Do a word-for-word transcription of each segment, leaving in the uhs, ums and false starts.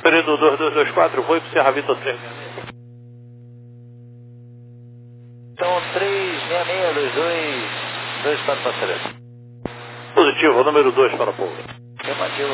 Período dois dois dois quatro, foi para Serra Vitor três seis seis. Então, três seis seis dois dois dois quatro passageiro. Positivo, número dois para pouso. Afirmativo.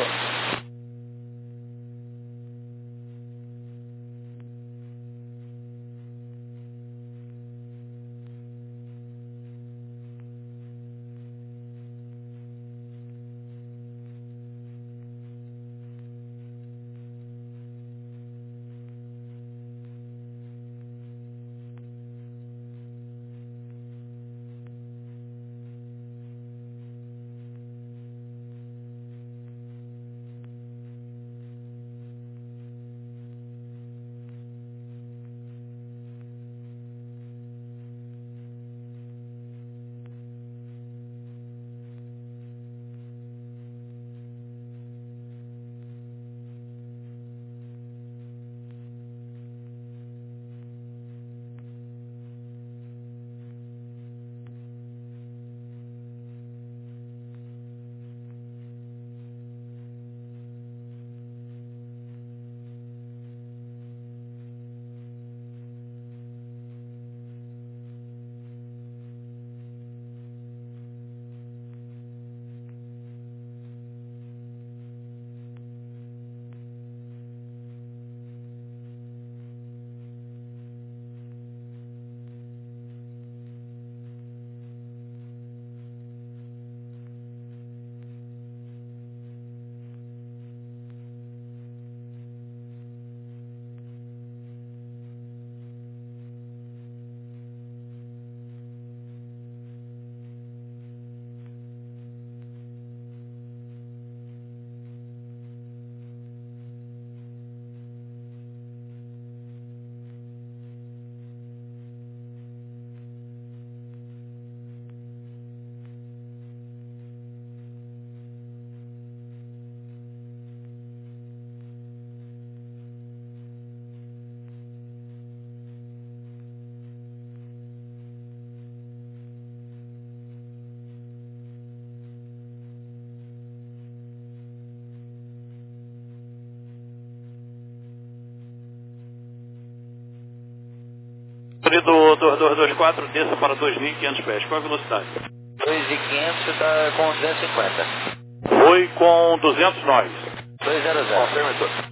Período dois dois dois quatro, desça para dois mil e quinhentos pés. Qual a velocidade? dois mil e quinhentos está com duzentos e cinquenta. Foi com duzentos nós. duzentos. Confirma.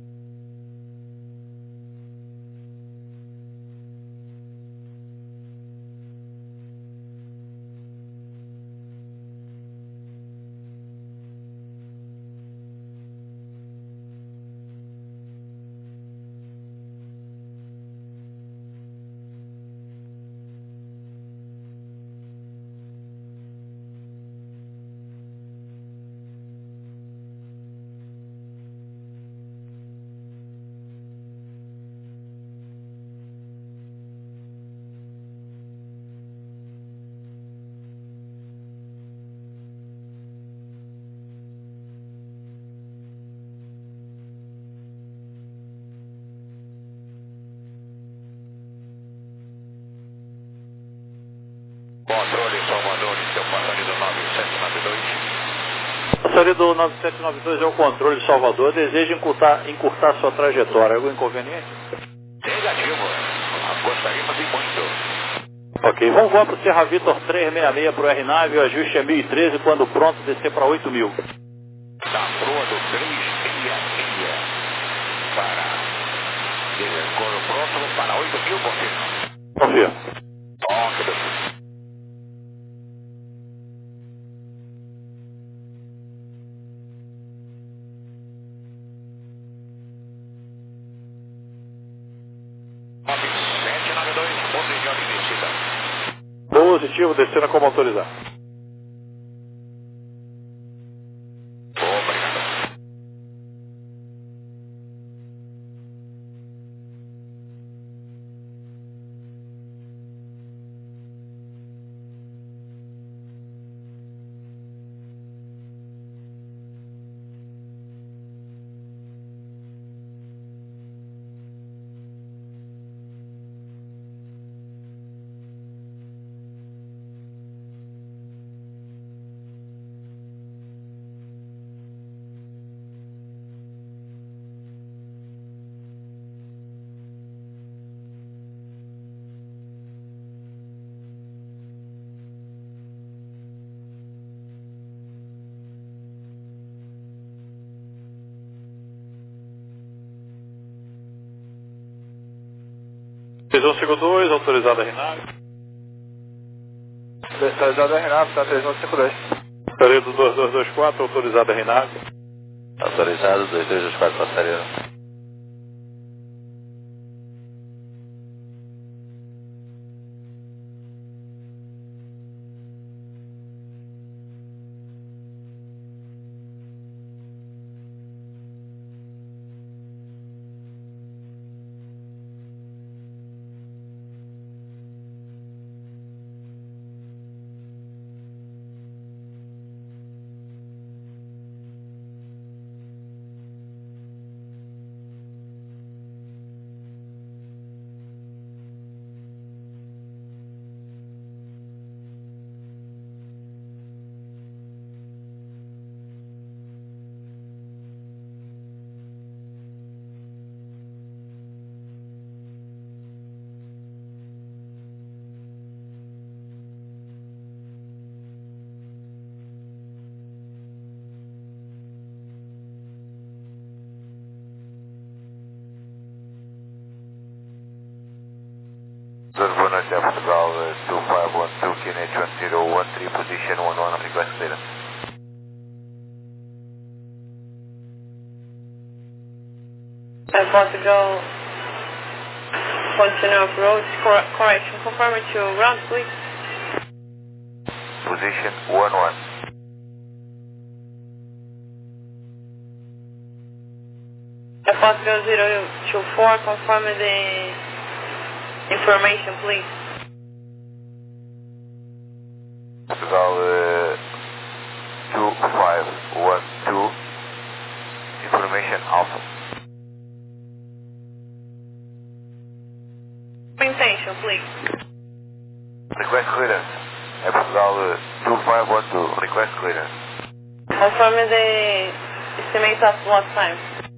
Controle Salvador, seu passageiro nove sete nove dois. Passageiro do nove sete nove dois é o controle de Salvador. Deseja encurtar, encurtar sua trajetória. Algum inconveniente? Negativo. Gostaríamos de muito. Ok, vamos voar para o Serra Vitor três seis seis para o R nove. O ajuste é mil e treze. Quando pronto, descer para oito mil. Da proa do três seis seis para desencontro próximo para oito mil, confirma. Confirma. Ok, doutor. nove sete nove dois, posição de descida. Positivo, descendo como autorizado. Obrigado. três um cinco dois, autorizado a RINAV. Autorizado a RINAV, tá três um cinco dois. Período dois dois dois quatro, autorizado a RINAV. Autorizado, dois dois dois quatro, passageiro. Boa noite, é Portugal, two five one two, K N H one zero one three, position one one, request clearance. É Portugal, continue approach, cor correction, confirm it to ground, please. Position one one. É Portugal zero two four, confirm the information, please. Portugal uh, two five one two, information alpha. Intention, please. Request clearance. É Portugal uh, two five one two, request clearance. Confirm the estimate of lost time.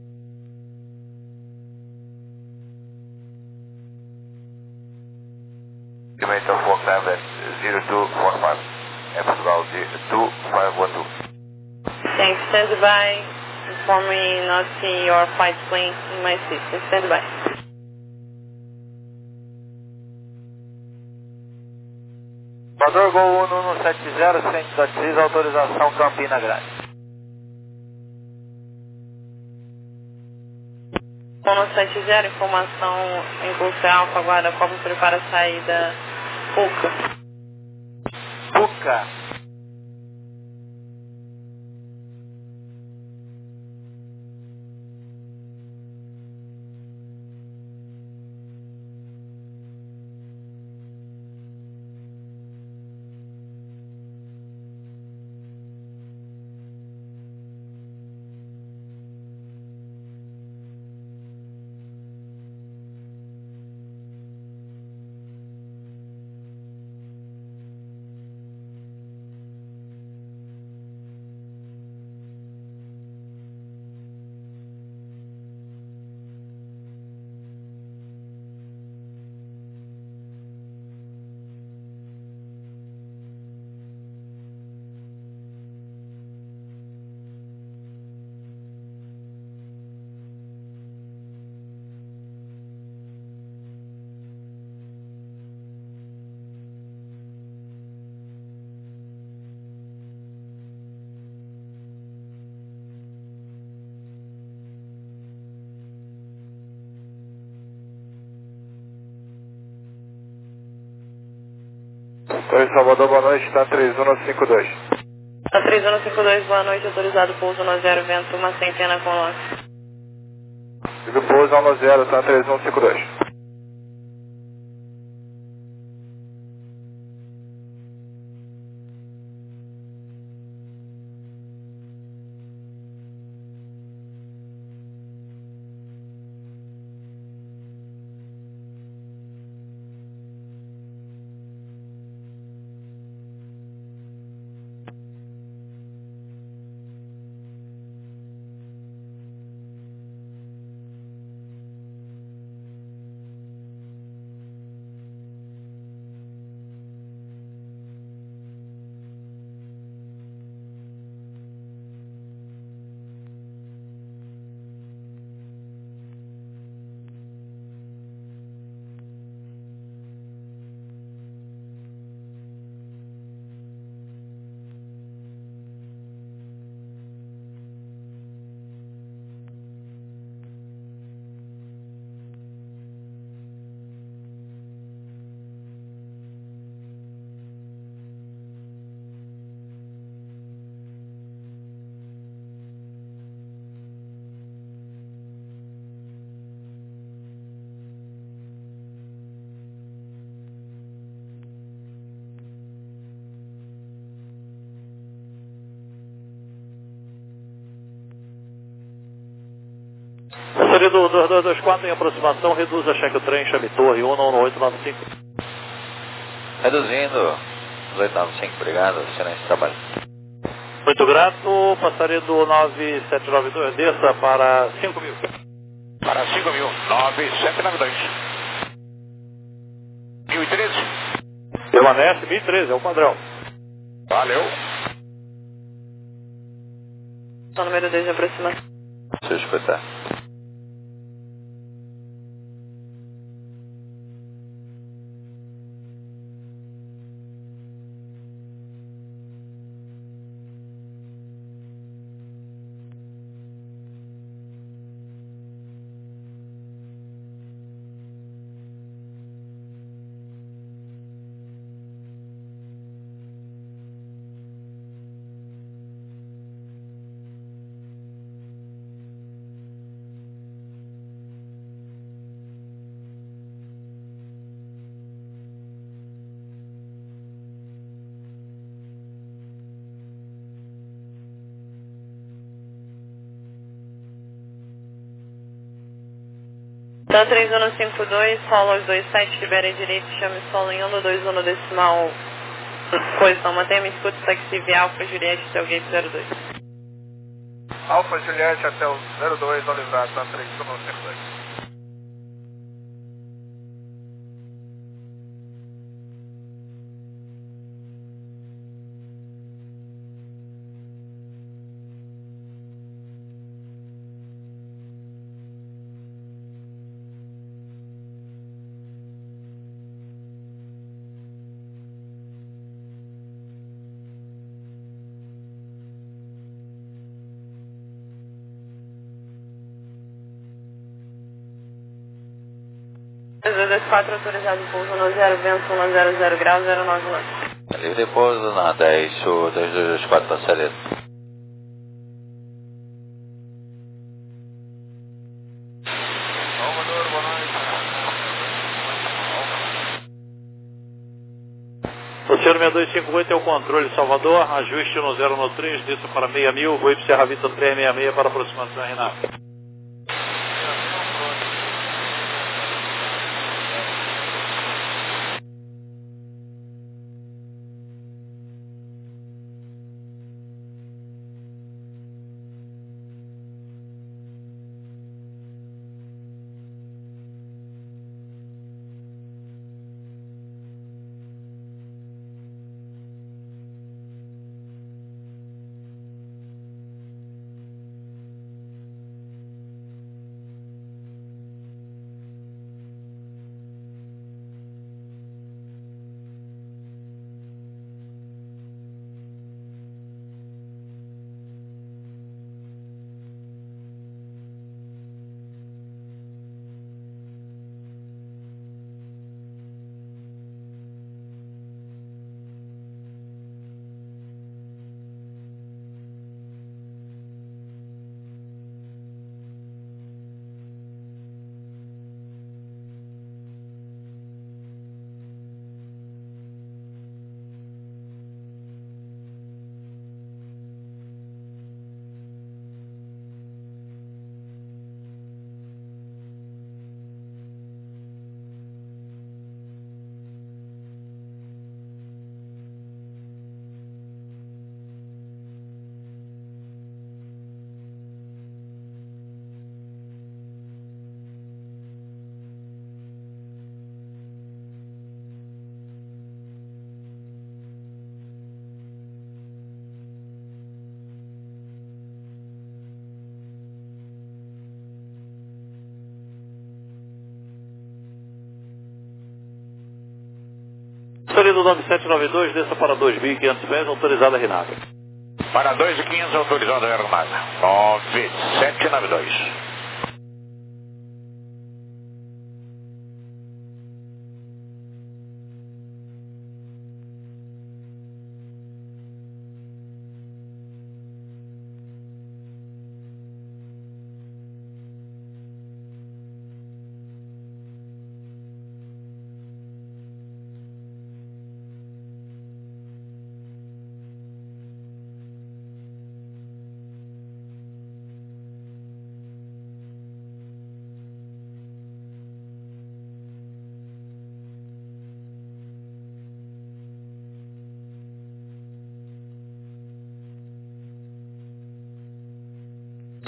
Estimate of walk time at zero two four five. É Portugal two five one two. Thanks, stand by. Inform me not see your flight plane in my system. Stand by. Salvador Gol um um sete zero, centro da T I S, autorização Campina Grande. um sete zero, informação em curso alfa, agora Copa prepara a saída Puca. Puca. Oi, Salvador, boa noite, está três um cinco dois. Tá três um cinco dois, boa noite, autorizado pouso no zero, vento, uma centena com nós. Sigo pouso um zero, está três um cinco dois. Seria do dois dois dois quatro em aproximação, reduza cheque o trem, chame torre, um um oito nove cinco. Reduzindo, oito nove cinco, obrigado, excelente trabalho. Muito grato, passaria do nove sete nove dois, desça para cinco mil. Para cinco mil, nove sete nove dois. mil e treze. Permanece mil e treze, é o padrão. Valeu. Só número dois de aproximação. Deixa eu escutar. Então três um cinco dois, solo aos dois sete, libera direito, chame solo em um dois um decimal, posição, mantenha-me escuta, taxi Alfa Juliette até o gate zero dois. Alfa Juliette até o zero dois, Olivrado, tá três um cinco dois. dois dois quatro, autorizado pouso no zero, vento um zero zero grau, zero nove nove. Livre pouso na dez, o dois dois quatro passageiro. O senhor seis dois cinco oito é o controle Salvador, ajuste no zero no três, desça para seis mil, voo para Serra Vista três seis seis para aproximação, Renato. Seria do nove sete nove dois, desça para dois mil e quinhentos pés, autorizada a Renata. Para dois mil e quinhentos, autorizado a Renata. nove sete nove dois.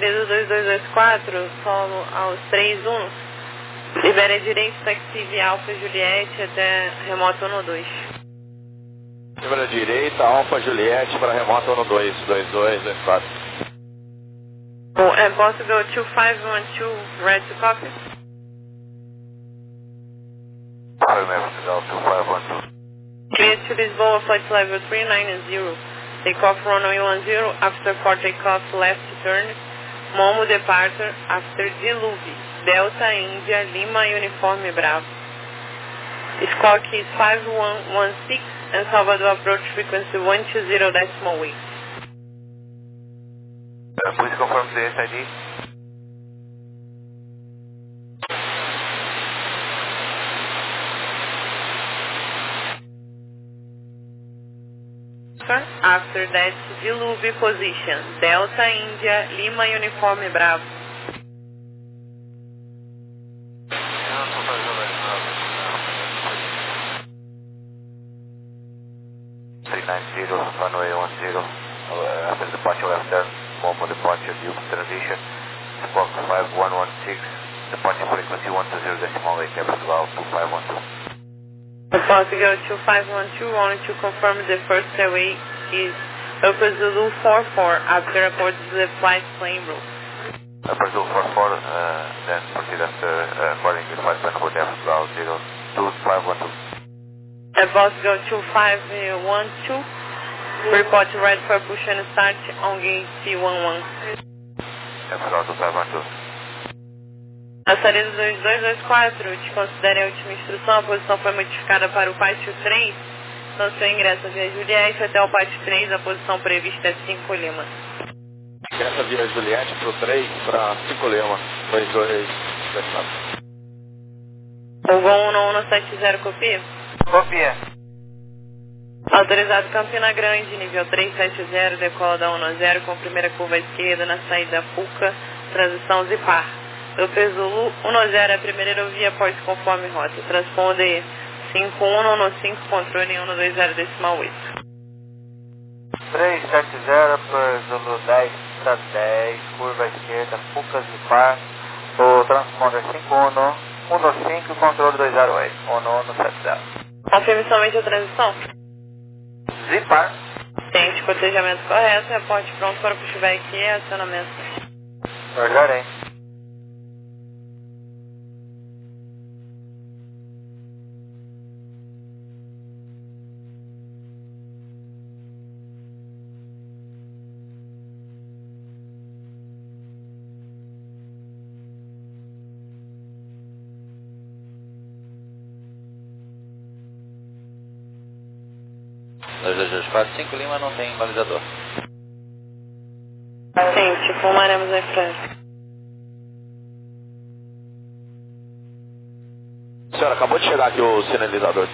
Preso dois dois dois quatro, solo aos três um. Libere direito, taxi via Alfa Juliette até remoto um dois. Libera direita, Alfa Juliette para remoto um dois, dois dois dois quatro. Oh, é possible two five one two, red to copy? two five one two. Clear to Lisboa, flight level three nine zero. Takeoff runway one zero, after for takeoff left turn. Momo departure after Diluvi. Delta India, Lima Uniforme Bravo. Squawk is five one one six and Salvador approach frequency one two zero decimal eight. Uh, please confirm the S I D. After that, Diluvi position. Delta India, Lima Uniforme Bravo. three nine zero, runway one zero. Uh, after departure left turn, Momo departure, Duke transition. Squawk five one one six, departure frequency one two zero decimal eight, Portugal two five one two. Portugal two five one two, only to confirm the first airway is Upper Zulu four four, after report to the flight plane route. Upper Zulu four four, uh, then proceed after uh, calling the flight plan for Portugal zero two five one two. Portugal two five one two, report red for push and start on gate C one one. Portugal two five one two. A saída do dois dois dois quatro, te considere a última instrução, a posição foi modificada para o pátio três, então seu ingresso via Juliette até o pátio três, a posição prevista é cinco Lima. Ingresso via Juliette para o três, para cinco Lima, dois dois dois quatro. O Gol um um sete zero, copia? Copia. Autorizado Campina Grande, nível três sete zero, decola da um zero com primeira curva à esquerda na saída Puca, transição Zipar. Eu peso Zulu um zero, a primeira aerovia após conforme rota. Transponder cinco um cinco, controle um dois zero decimal oito. três sete zero por Zulu dez para dez, curva à esquerda, Pucas de par, o transponder cinco um um cinco, controle dois zero oito, um um sete zero. Confirme somente a transição. Zipar. Tente cotejamento correto, reporte pronto para o pushback e acionamento. Ordarei. dois dois dois quatro, cinco Lima não tem balizador. Sim, tipo, fumaremos em frente. Senhora, acabou de chegar aqui o sinalizador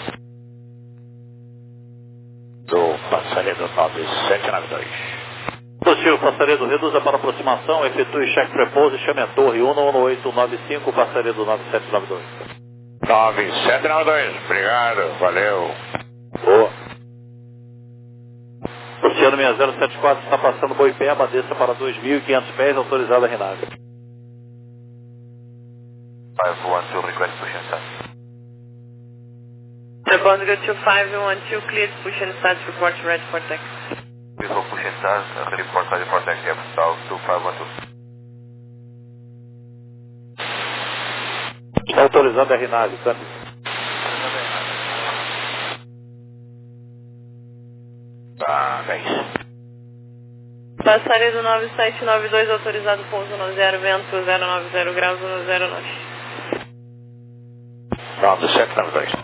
do passageiro nove sete nove dois. Positivo, passageiro, reduza para aproximação, efetue check repouso e chame a torre um um oito nove cinco, passageiro nove sete nove dois. nove sete nove dois, obrigado, valeu. Boa. Oceano seis zero sete quatro está passando Boipeba, desça para dois mil e quinhentos pés, autorizada a Renave. five one two, request push and start. The Portugal two five one two, cleared push and start, report red for taxi. Please hold push and start, uh, report ready for taxi, Portugal two five one two. Está autorizada a Renave, câmbio. Tá, bem. Passageiro nove sete nove dois, autorizado pouso no zero, vento zero nove zero graus no zero nove. nove sete nove dois.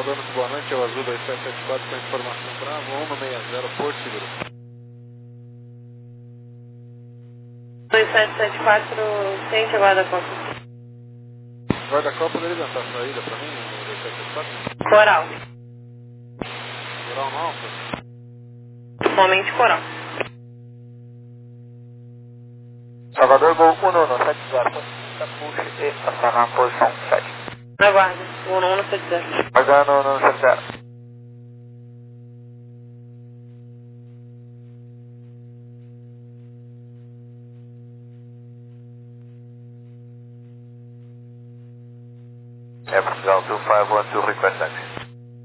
Salvador, muito boa noite, é o Azul dois sete sete quatro com informação Bravo um seis zero, Porto Seguro. dois sete sete quatro, sente a guarda-copa. Guarda-copa, poderia levantar a saída pra mim, o dois sete sete quatro? Coral. Coral no Alfa? Somente coral. Salvador, Gol um nove sete zero, puxa e estacionar na posição sete. Aguarda, o um nove sete zero. Aguardando um nove sete zero. Air Portugal two five one two, request taxi.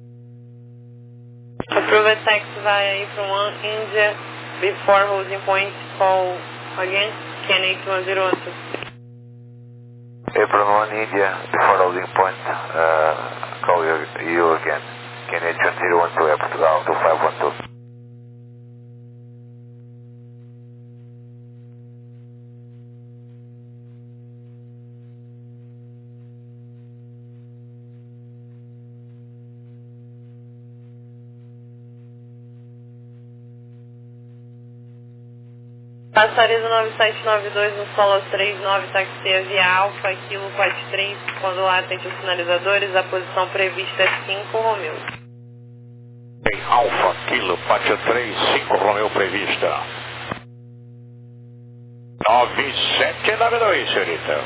Approve taxi via from India before holding point, call again, Can eight one zero one two. April one, India, before loading point, uh, call you, you again. Can eight one zero one two, Air Portugal two five one two. Passaredo nove sete nove dois no solo três nove, taxia via Alfa, Kilo quatro três, quando lá atende os sinalizadores, a posição prevista é cinco Romeu. Em Alfa, Kilo quatro três, cinco Romeu prevista. nove sete nove dois, senhorita.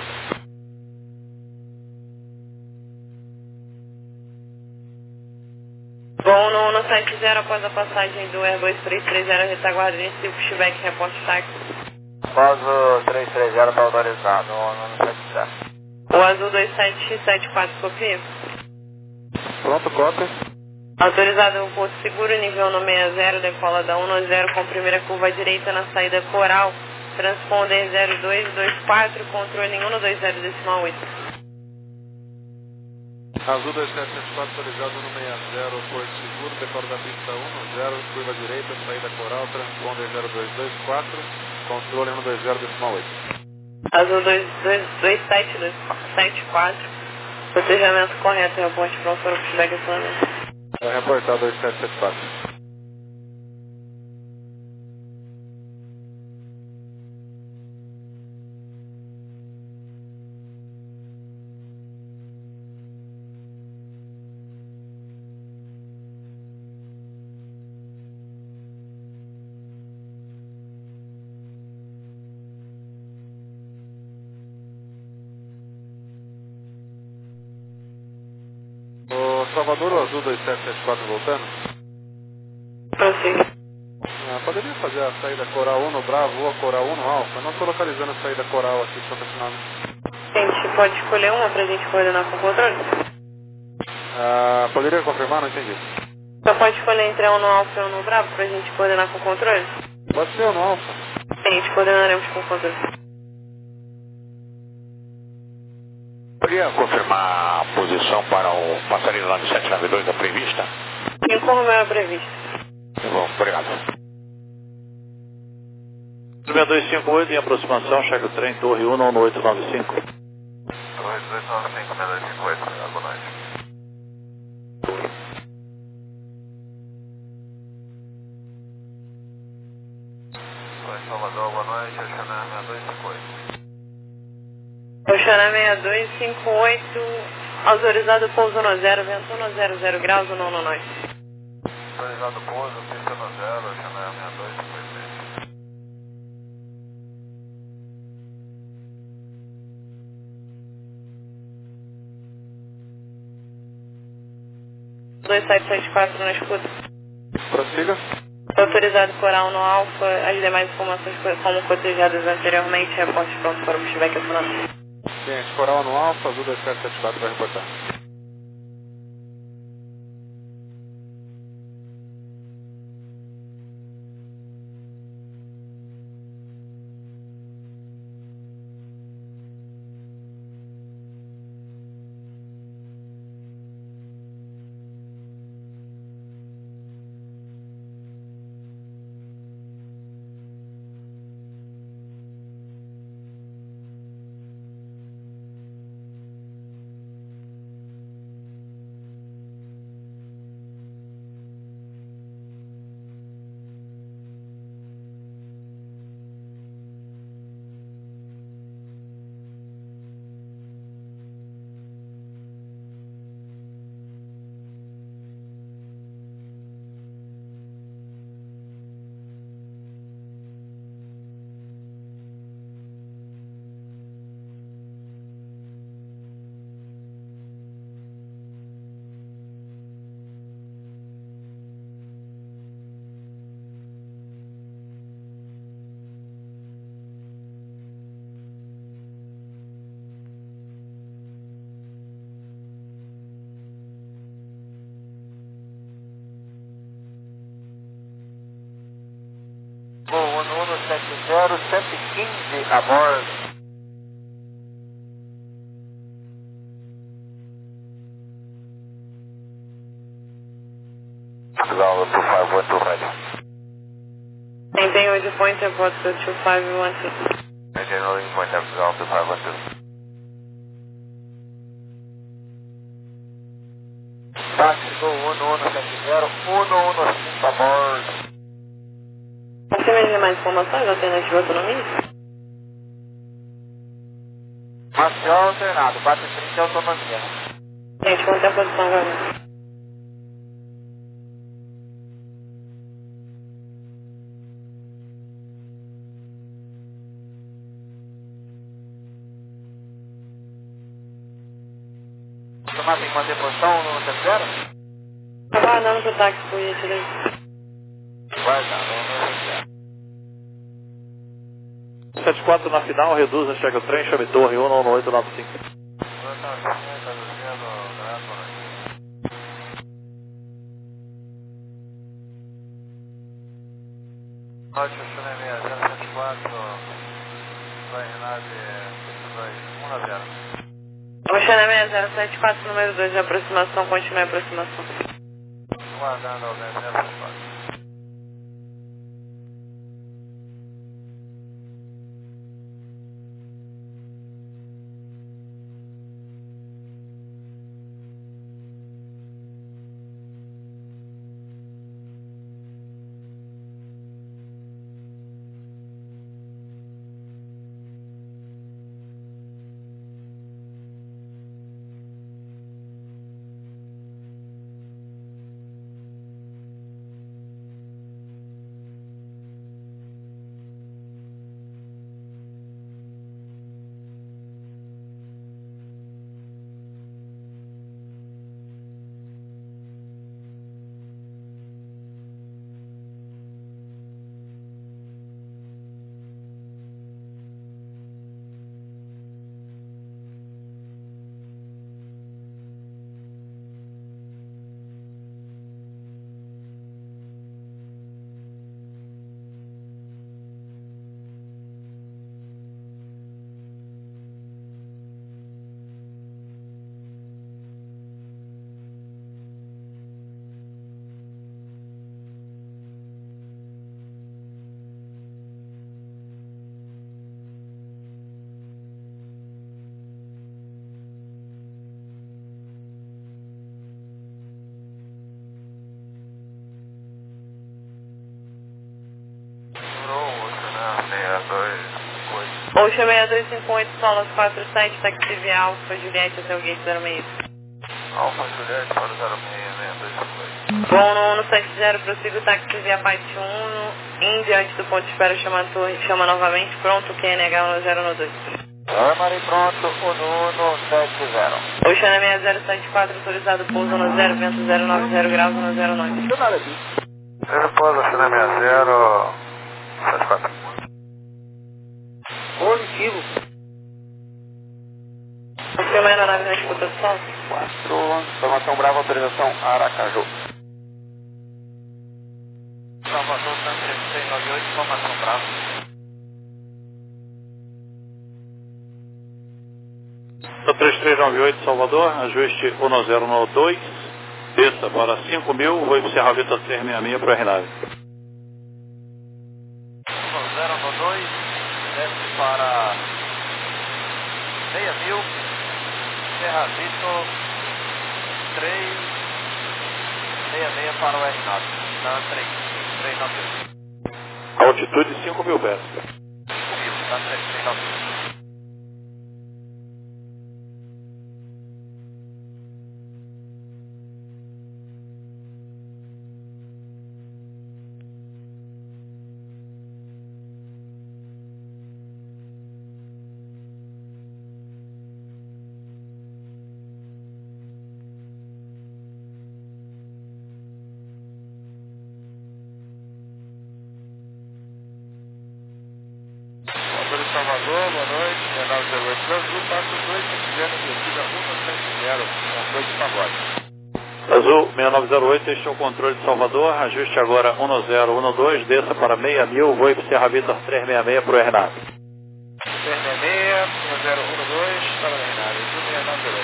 Voo no um sete zero após a passagem do Airbus três três zero, retaguarda inicial, pushback, reporte táxi. Pouso três três zero está autorizado, um nove sete zero. O Azul dois sete sete quatro, copia. Pronto, cópia. Autorizado o Porto Seguro, nível no sessenta, zero, decola da um nove zero com primeira curva à direita na saída Coral, transponder zero dois dois quatro, controle em um dois zero decimal oito. Azul dois sete sete quatro, autorizado no sessenta, zero, Porto Seguro, decola da pista um zero, curva direita, saída Coral, transponder zero dois dois quatro, controle um dois zero decimal oito. Azul dois sete sete quatro, protejamento correto, reporte pronto para o pushback acionamento. É reportar dois sete sete quatro. O Salvador, o Azul dois sete sete quatro voltando? Prossiga. Ah, poderia fazer a saída Coral um no Bravo ou a Coral um no Alfa? Não estou localizando a saída Coral aqui para assinar. Gente, pode escolher uma para a gente coordenar com o controle? Ah, poderia confirmar? Não entendi. Só pode escolher entre um no Alfa e um no Bravo para a gente coordenar com o controle? Pode ser ou no Alfa? Sim, a gente coordenaremos com o controle. Poderia confirmar a posição para o passarinho nove sete nove dois da prevista? cinco Romeu é previsto. Tá bom, obrigado. sessenta e dois cinquenta e oito em aproximação, cheque o trem, torre um nove oito nove cinco. dois dois nove cinco, sessenta e dois cinquenta, boa noite. Oi, Salvador, boa noite, Oxaná sessenta e dois cinquenta e oito. Oxaná sessenta e dois cinquenta e oito, autorizado pouso no zero, vento no zero zero graus, no no nós. Autorizado pouso, pista no zero, Oxaná sessenta e dois cinquenta e seis. dois sete sete quatro na escuta. Prossiga. Autorizado coral no Alfa, as demais informações como cotejadas anteriormente, reporte pronto para o pushback acionamento. Gente, Coral no Alfa, Azul dois sete sete quatro vai reportar. zero, cento e quinze a bordo. Portugal two five one two ready. Maintain with point airport to two five one two. Maintain holding point Portugal two five one two. Táxi Gol um um sete zero, um um cinco a bordo. Você me dizer mais informações, alternativa autonomia? Marcial alternado, quatro trinta autonomia. Gente, quanto é a posição agora? Tomar tem que manter posição um um sete zero? Tá guardando pro táxi pro Yeti daí. Guardando, um um sete zero. sete quatro na final, reduza, chega o trem, chame torre um nove oito nove cinco. Norte, Chile seis zero sete quatro, vai Renate, um a zero. Oceana seis zero sete quatro, número dois de aproximação, continue a aproximação. Guardando ao zero zero sete quatro. Ocean seis dois cinco oito, Solas quatro sete, táxi via Alfa Juliette até o gate zero seis. Alfa Juliette para o zero seis seis dois cinco oito. Bom, no um sete zero, prossiga o táxi via Python um, em diante do ponto de espera, chama a torre, chama novamente, pronto, Q N H um zero um dois. Armari pronto, um um sete zero. Oceana seis zero sete quatro, autorizado pouso no zero, vento zero nove zero graus no zero nove. Não nada disso. Zero pouso, Oceana seis zero sete quatro. Positivo. Confirmando a nave na disputa do sol. quatro, informação Brava, autorização Aracaju. Salvador, três três nove oito, informação Brava. três três nove oito, Salvador, ajuste um zero nove dois, desça para cinco mil, vou para Serra Vita seis seis seis para o R nove. um zero nove dois, desce para seis mil, Serra Vita três seis seis para o R nove, na três três nove oito. Altitude cinco mil pés. cinco mil, na três três nove oito. Salvador, boa noite, Renato zero oito Brasil, passo dois, se quiser, descida um sete zero, controle de pagode. Azul seis nove zero oito, este é o controle de Salvador, ajuste agora um zero um dois, desça para meia mil, voo para Sierra Vitor trezentos e sessenta e seis para o R N A V. trezentos e sessenta e seis, um zero um dois, para o R N A V, Azul seis nove zero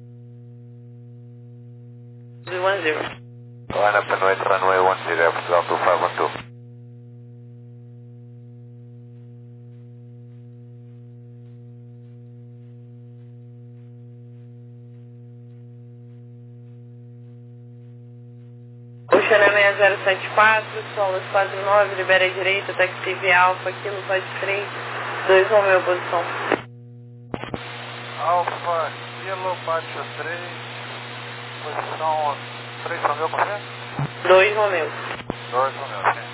oito. Azul dez. Line up and wait, runway one zero, Portugal two five one two. Oceana seis zero sete quatro, Solas quatro nove, libera a direita, taxi via Alfa, Kilo Pode três, dois Romeu, posição. Alfa, Kilo, Pátio três, posição três Romeu, correto? dois Romeu. dois Romeu, sim.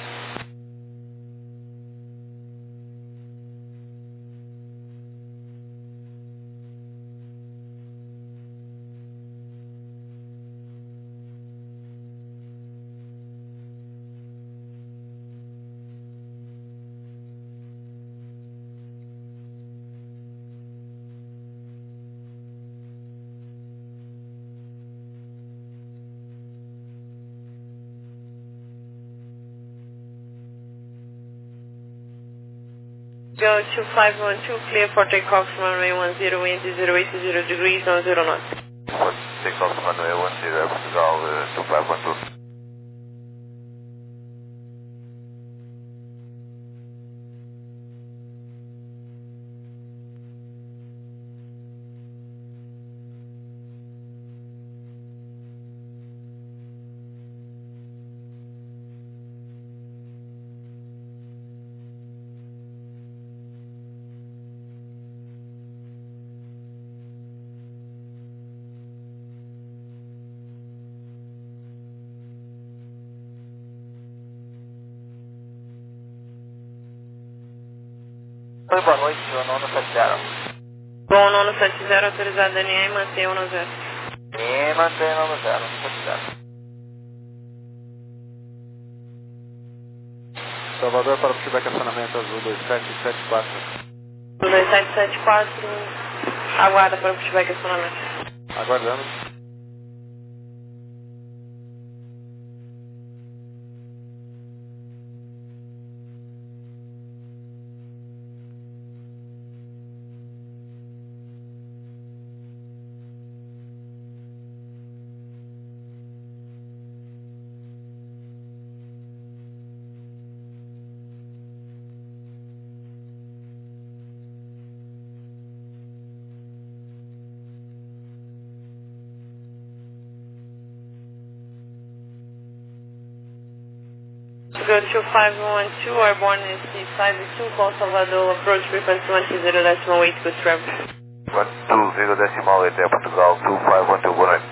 Go two five one two, clear for takeoff from runway one zero, wind zero eight zero degrees, on zero knots. Take off runway one zero, Portugal uh, two five one two. Oi, boa noite, o nono sete zero. Bom, nono sete zero, autorizado N A e mantém um zero. E mantém nono zero, nono sete zero. Salvador para o feedback acionamento Azul dois sete sete quatro. dois sete sete quatro, aguarda para o pushback acionamento. Aguardando. Go two five one two, airborne is C five two, call Salvador, approach frequency one two zero decimal eight, good travel. one two zero decimal eight, Portugal two five one two, boa noite.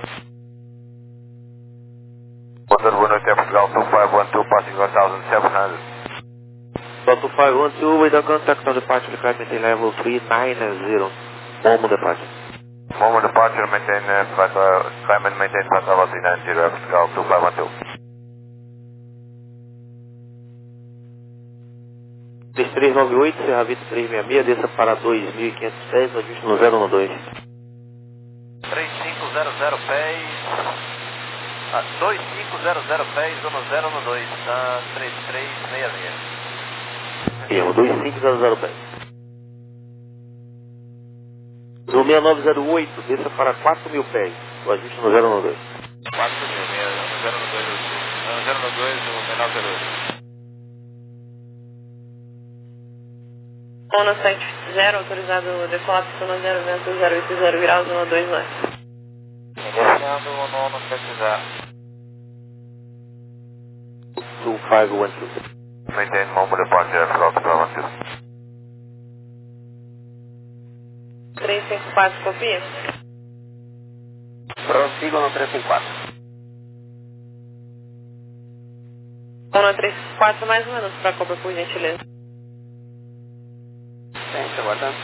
Boa noite, Portugal two five one two, passing one thousand seven hundred. two five one two, with a contact on departure, climb maintain level three nine zero, Momo departure. Momo departure, maintain, uh, uh, climb and maintain flight level three nine zero, Portugal two five one two. três três nove oito, Sierra Vitor trezentos e sessenta e seis, desça para dois mil e quinhentos pés, ajuste no zero um dois. três cinco zero zero pés, ah, dois cinco zero zero pés, um zero um dois, tá, três três seis seis. Erro, dois cinco zero zero pés. Azul seis nove zero oito, desça para quatro mil pés, ajuste no zero um dois. quatro mil, zero um dois, zero um dois, o menor zero oito. Ono sete zero, autorizado decolar pistona zero, vento zero oito zero graus, um dois nove. Iniciando o nono sete zero. two five one two. Maintain Momo departure, Portugal two five one two. três cinco quatro, copia. Prossigo no três cinco quatro. Ono três cinco quatro, mais um minuto para cobra, por gentileza. Gente, aguardando.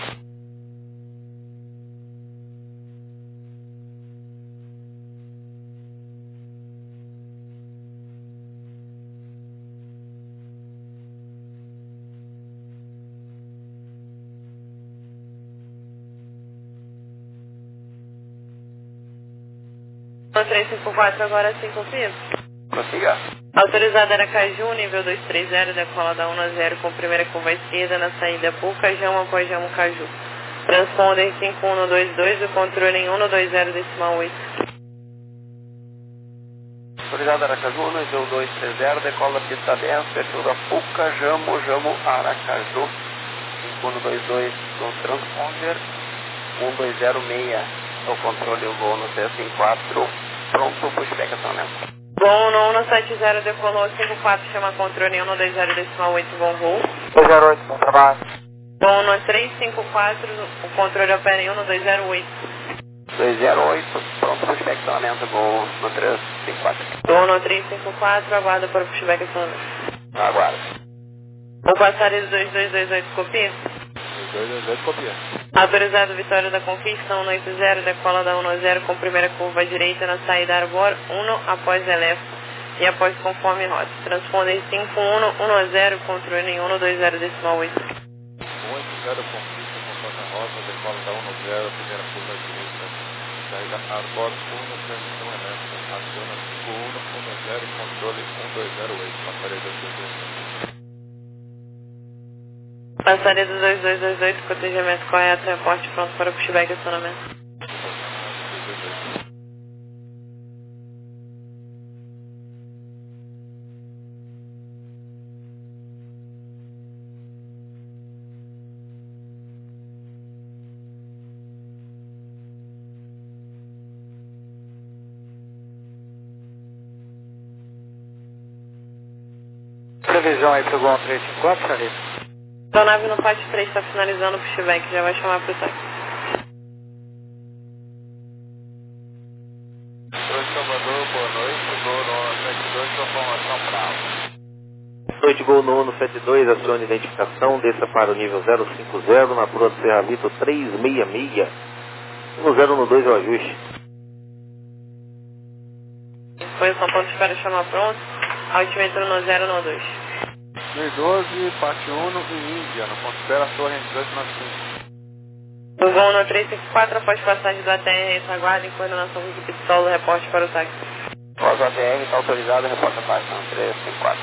três cinco quatro, agora cinco pisos. Consiga. Autorizado Aracaju, nível dois três zero, decola da um a zero com primeira curva esquerda na saída Pucajão após Jamo Caju. Transponder cinco um dois dois, o controle em um dois zero decimal oito. Autorizado Aracaju, nível dois três zero, decola pista dez, perfil da Pucajamo, Jamo Aracaju. cinco um dois dois no transponder, um dois zero seis, o controle o voo no C cinco quatro, pronto, pushback acionamento. Voo no um sete zero, decolou cinco quatro, chama controle em um dois zero decimal oito, bom voo. dois zero oito, bom trabalho. Voo no três cinco quatro, o controle opera em um dois zero oito. dois zero oito, pronto, pushback acionamento, voo no três cinco quatro. Voo no três cinco quatro, aguarda para o pushback acionamento. Aguarda. O passageiro dois dois dois oito, copia? dois dois dois, copia. Autorizado Vitória da Conquista, um oito zero, decola da um a zero com primeira curva à direita na saída Arbor, um após Elef e após conforme rota. Transponder cinco um um zero, controle em um dois zero decimal oito. um oito zero, Conquista, conforme a rota, decola da um a zero, primeira curva à direita, saída Arbor, um, transmissão elétrica, aciona cinco um um zero, controle um dois zero oito, passageiro dois dois dois oito. Passageiro dois dois dois oito, cotejamento correto, reporte pronto para o pushback e acionamento. Previsão aí pro Gol três cinco quatro, senhorita. A nave no pátio três está finalizando o pushback, já vai chamar para o táxi. Salvador, boa noite, Gol no sete dois, informação Bravo. Noite, Gol nono sete dois, acione identificação, desça para o nível zero cinco zero, na Rua do Serravito três seis seis. No zero no dois é o ajuste. Posição ponto de espera, chamar pronto, altímetro no zero no dois. dois doze, Pátio Uno e Índia, no ponto de espera, torre dezoito noventa e cinco. O voo no três cinco quatro, após passagem do A T R, retaguarda em coordenação com equipe de solo, reporte para o táxi. Após o A T R, está autorizado, reporta a táxi no três cinco quatro.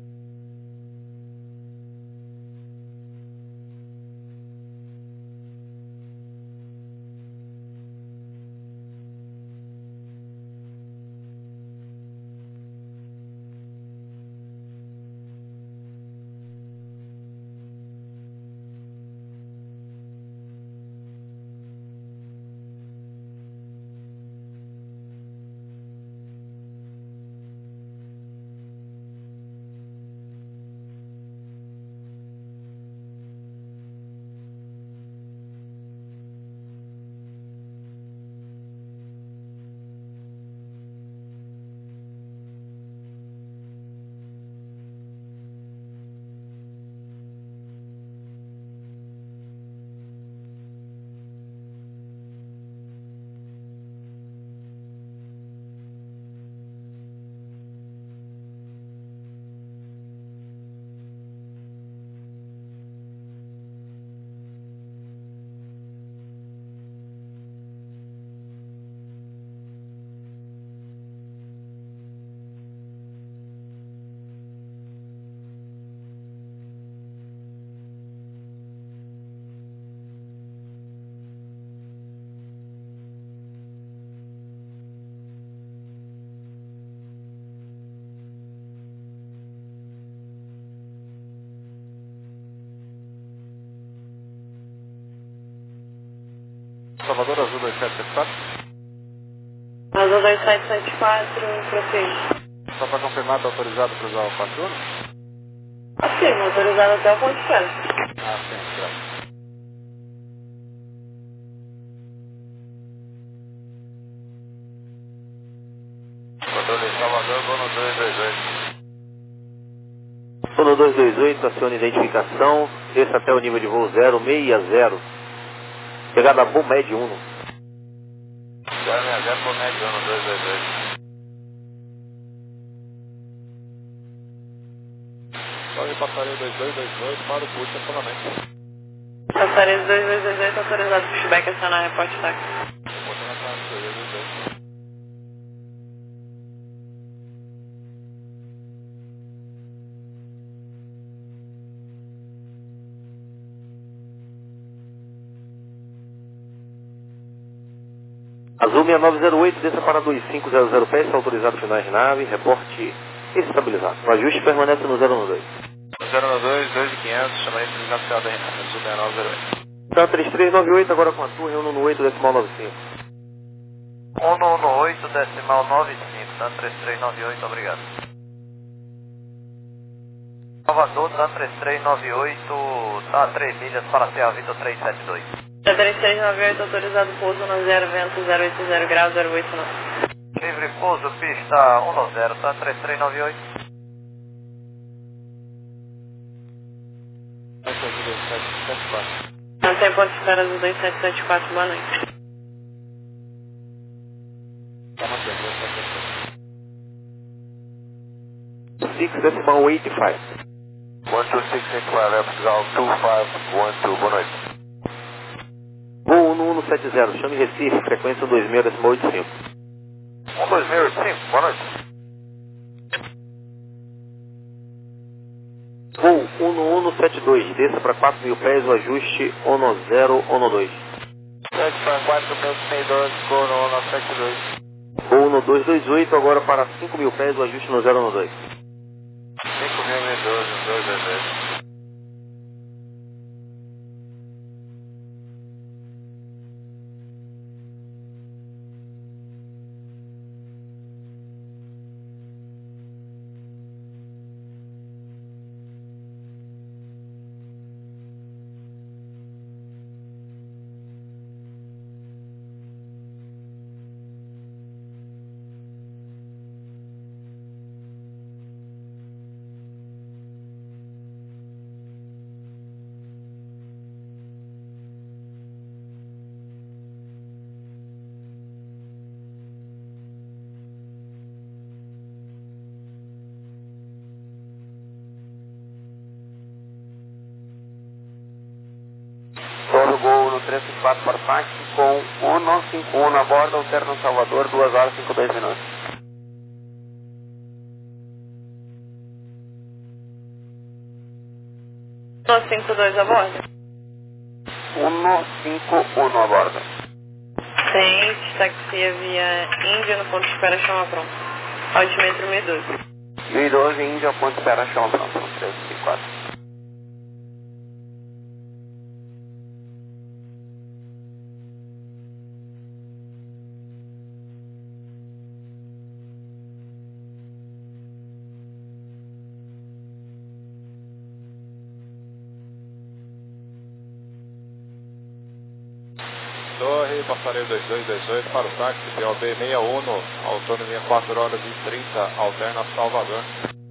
Salvador, Azul dois sete sete quatro. Azul dois sete sete quatro, proceed. Só para confirmar, está autorizado para usar o Pátio Uno? Sim, autorizado até o ponto de espera. Ah, sim, graças. Controle Salvador, voo no dois dois oito. Sono dois dois oito, acione identificação, desça até o nível de voo zero seis zero. Chegada Bomed Uno. zero seis zero, Bomed Uno, dois dois oito. Só passaria dois dois dois oito para o push acionamento. Passaria dois dois dois oito, autorizado pushback, acionar reporte táxi. Vou botar na casa, dois dois dois oito. Azul seis nove zero oito, desça para dois cinco zero zero pés, autorizado finais de nave, reporte estabilizado. O ajuste permanece no zero um dois. zero um dois, dois mil e quinhentos, chamamento inicial da Azul seis nove zero oito. Então três três nove oito, agora com a torre um um oito, decimal nove cinco. um um oito, decimal nove cinco, Dan três três nove oito, obrigado. Salvador, Dan três três nove oito, tá três milhas para Serra Vitor três sete dois. três três nove oito, autorizado pouso no zero, vento zero oito zero graus, zero oito nove. Livre pouso, pista um zero, tá três três nove oito. Não tem ponto de espera do dois sete sete quatro, boa noite. six decimal oito cinco. one two six eight five, Air Portugal two five one two, boa noite. Voo um um sete zero, chame Recife, frequência dois mil decimal oito cinco. um dois mil e cinco, boa noite. Voo um um sete dois, desça para quatro mil pés, o ajuste um zero um dois. sete para quatro mil cento e doze, Gol no um sete dois. Voo no dois dois oito, agora para cinco mil pés, o ajuste no zero um dois. cinco mil e doze, dois dois dois. Torre Gol no três cinco quatro para Fax com um cinco um a bordo, alterno Salvador, duas horas e cinquenta e dois minutos. um cinco dois a bordo. um cinco um a bordo. Sente, taxia via Índia no ponto de espera chama pronto. Altímetro mil e doze. mil e doze, Índia, ponto de espera chama pronto, três cinco quatro. Torre, passarinho dois dois dois oito para o táxi, P O B sessenta e um, autonomia quatro horas e trinta, alterna Salvador.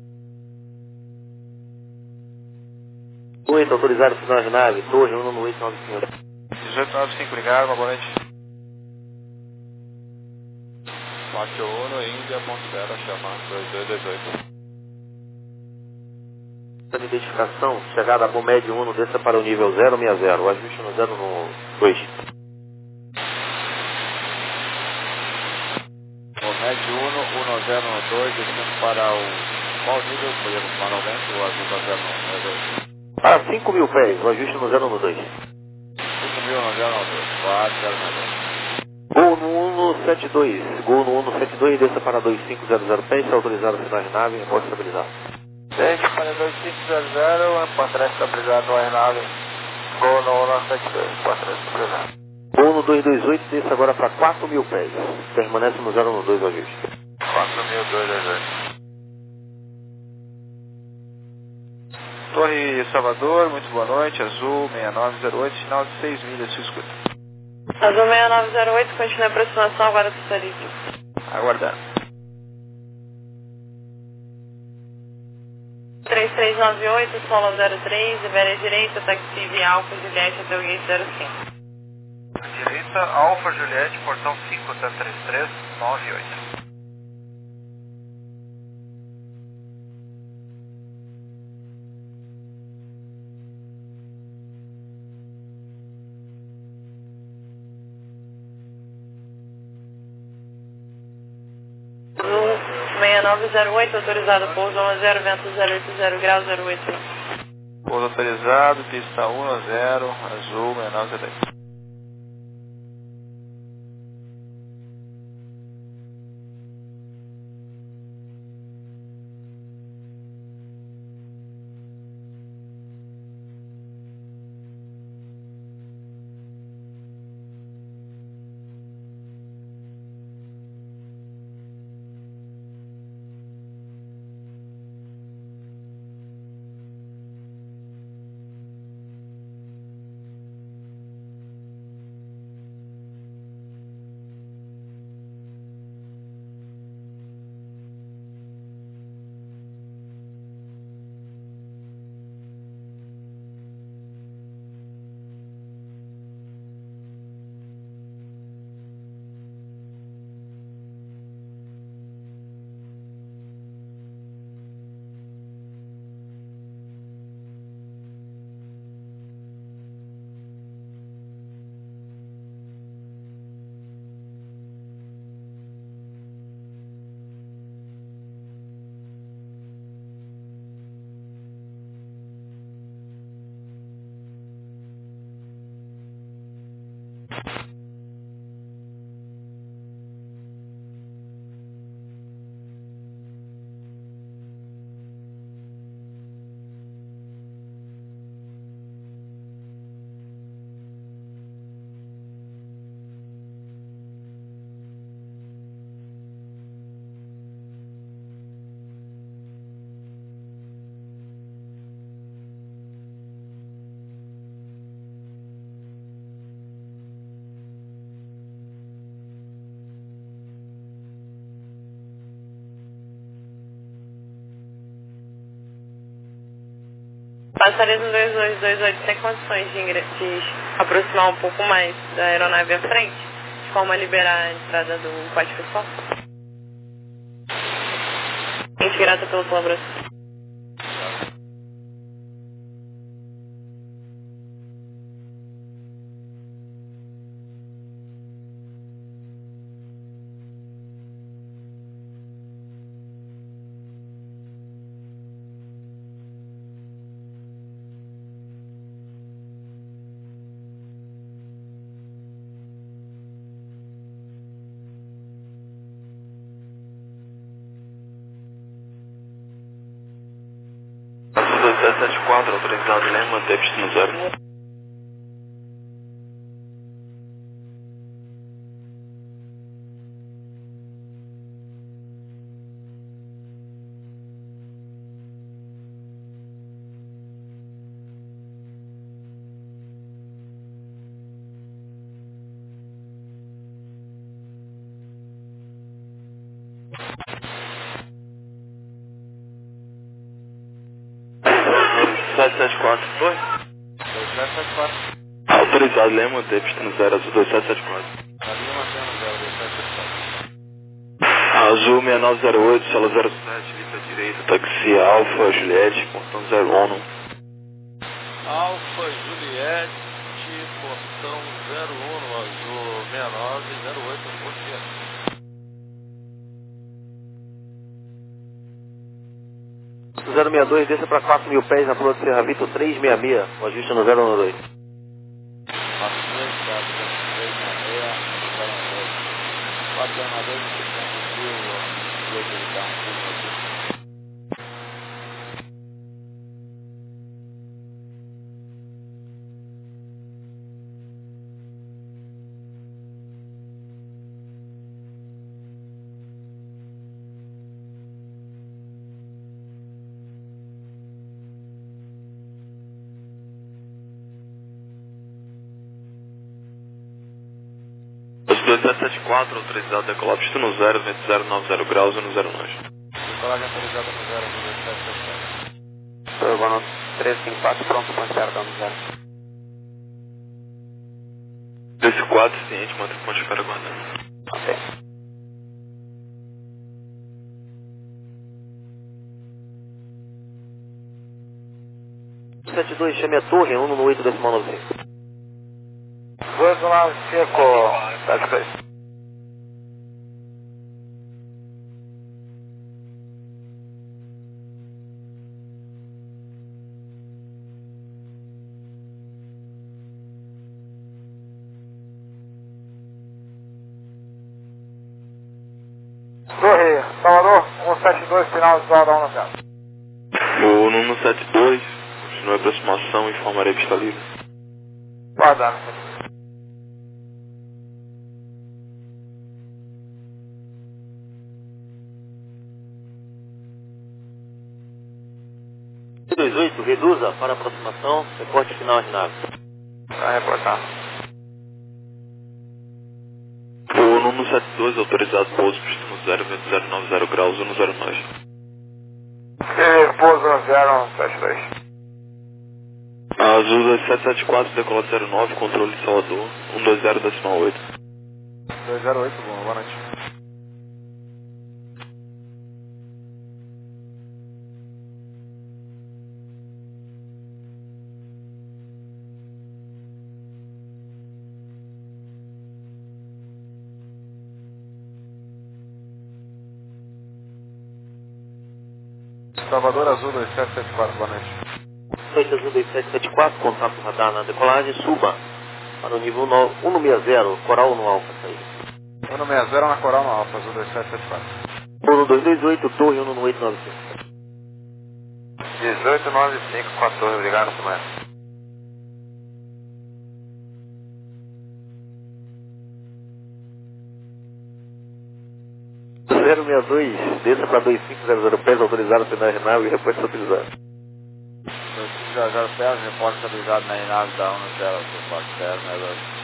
oito, autorizado final de nave, torre um um oito nove cinco. dezoito nove cinco, ligado, uma boa noite. Pátio um, Índia, ponto zero, chama dois dois dois oito. De identificação, chegada a Bomed um, desça para o nível zero seis zero, o ajuste no zero dois. Bomed um, um zero um dois, descendo para o... Qual nível? Podemos manualmente ou azul zero um dois? Para cinco mil pés, o ajuste no zero dois. cinco mil, um zero um dois, quatro zero dois. Gol no um sete dois, Gol no um sete dois, desça para dois cinco zero zero pés, autorizado final de nave, pode estabilizar. Sete para dois cinco zero zero, pode estabilizado no aeronave. Gol no um sete dois, pode estabilizado. Gol no dois dois oito, desça agora para quatro mil pés, permanece no zero um dois o ajuste. quatro mil, dois dois dois. Torre Salvador, muito boa noite, Azul seis nove zero oito, sinal de seis milhas, se escuta. Azul seis nove zero oito, continua a aproximação agora do Sarito. Aguardando. três três nove oito, solo zero três, Iberia direita, taxi via Alfa Juliette até o gate zero cinco. Direita, Alfa Juliette, portão cinco, três três nove oito. seis nove zero oito, autorizado pouso um zero, vento zero oito zero graus, zero oito. Pouso autorizado, pista um zero, Azul seis nove zero oito. Passaria no dois dois dois oito sem condições de, ingre... de aproximar um pouco mais da aeronave à frente, de forma a liberar a entrada do pátio pessoal. Gente, grata pela colaboração. dois sete sete quatro, autorizado Lema, manter destino zero. sete sete quatro. Oi? dois sete sete quatro. Autorizado Lema, manter destino zero, azul dois sete sete quatro. Ali mantendo zero, dois sete sete quatro. Azul seis nove zero oito, sala zero sete, lista direita, táxi Alfa, Juliette, portão zero um. Alfa, Juliette, portão zero um, azul seis nove zero oito, bom dia. zero seis dois, desça para quatro mil pés na Flor de Serra Vitor três seis seis, o ajuste no zero um dois. quatro dois, quatro três seis seis, zero um dois. quatro zero dois, conseguiu o jeito de dar um pulo aqui. dois sete sete quatro, autorizado decolar destino zero, vento zero nove zero graus e no zero nove. Decolagem autorizada no zero, dois sete sete quatro. Urbano três cinco quatro, pronto para encerrar no zero. dois quatro, ciente, mantém ponte para aguardando. Ok. sete dois, chame a torre, um no oito decimal nove cinco. dois nove cinco, sete dois. Torre, Salvador, um sete dois, final visual da um no zero. O Nuno sete dois, continua a aproximação e informarei pista livre. Guardando. dois oito, reduza para aproximação, reporte final às naves. Vai reportar. O Nuno sete dois, autorizado pouso destino zero, vento zero nove zero graus e no zero nove. E pouso no zero sete dois. Azul dois sete sete quatro, decolado zero nove, controle de Salvador, um dois zero decimal oito. dois zero oito, bom, boa noite. Salvador Azul dois sete sete quatro, boa noite. oito Azul dois sete sete quatro, contato radar na decolagem, suba para o nível um no seis zero, coral no alfa, saída. um no seis zero na Coral no Alfa, Azul dois sete sete quatro. um dois dois oito, torre um no oito nove cinco. dezoito nove cinco com a torre, obrigado, Samara. zero seis dois, desça para dois cinco zero zero pés, autorizado pela aeronave e reporte autorizado. dois cinco zero zero pés, repórter estabilizado na aeronave da um no zero, repórter zero seis dois.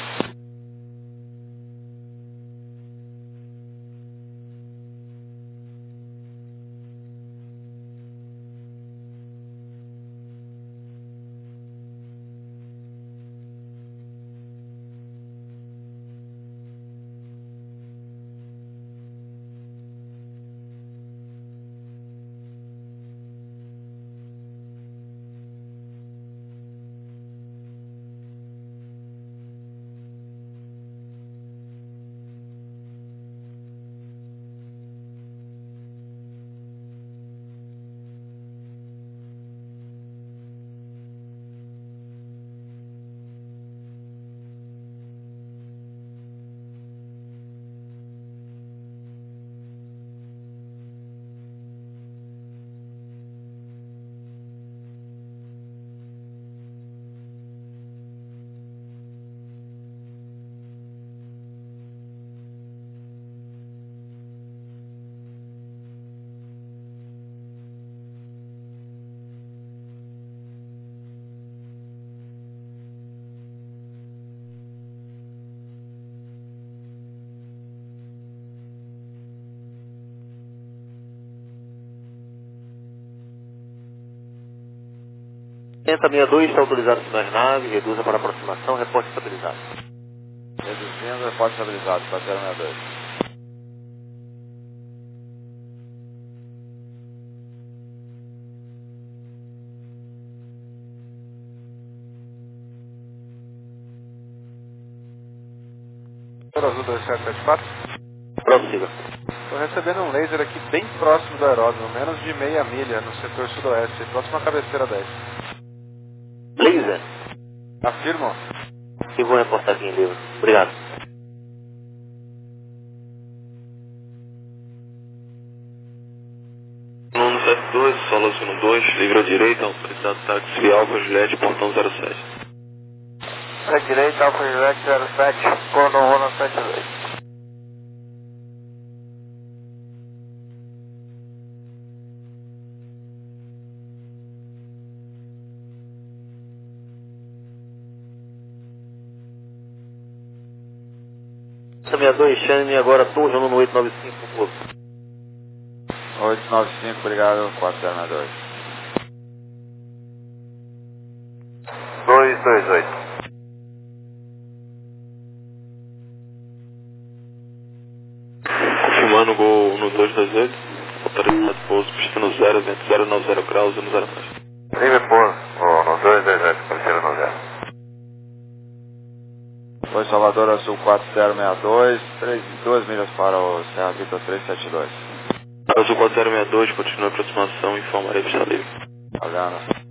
Tenta sessenta e dois, está autorizado sinais nave, reduza para aproximação, reporte estabilizado. Reduzindo, reporte estabilizado, quatro zero seis dois. Azul dois sete sete quatro. Prossiga. Estou recebendo um laser aqui bem próximo do aeródromo, menos de meia milha no setor sudoeste, próximo à cabeceira dez. Laser? Afirmo. E vou reportar aqui em livro. Obrigado. um sete dois, solo um dois, livre à direita, autorizado táxi Alfa Juliette, portão zero sete. Para a direita, Alfa Juliette zero sete, Condor Rono sete dois. sessenta e dois, Shane, agora Torre no oito nove cinco, por favor. oito nove cinco, obrigado, quatro zero seis dois. dois dois oito. Confirmando o gol no dois dois oito, autorizado pouso, pistando zero, vento zero nove zero graus, zero zero mais. Livre pouso, no dois dois oito, cabeceira no zero. Foi Salvador Azul quatro zero seis dois, três, duas milhas para o Serra Vitor três sete dois. Azul quatro zero seis dois, continua a aproximação, informarei para livre. Olhando.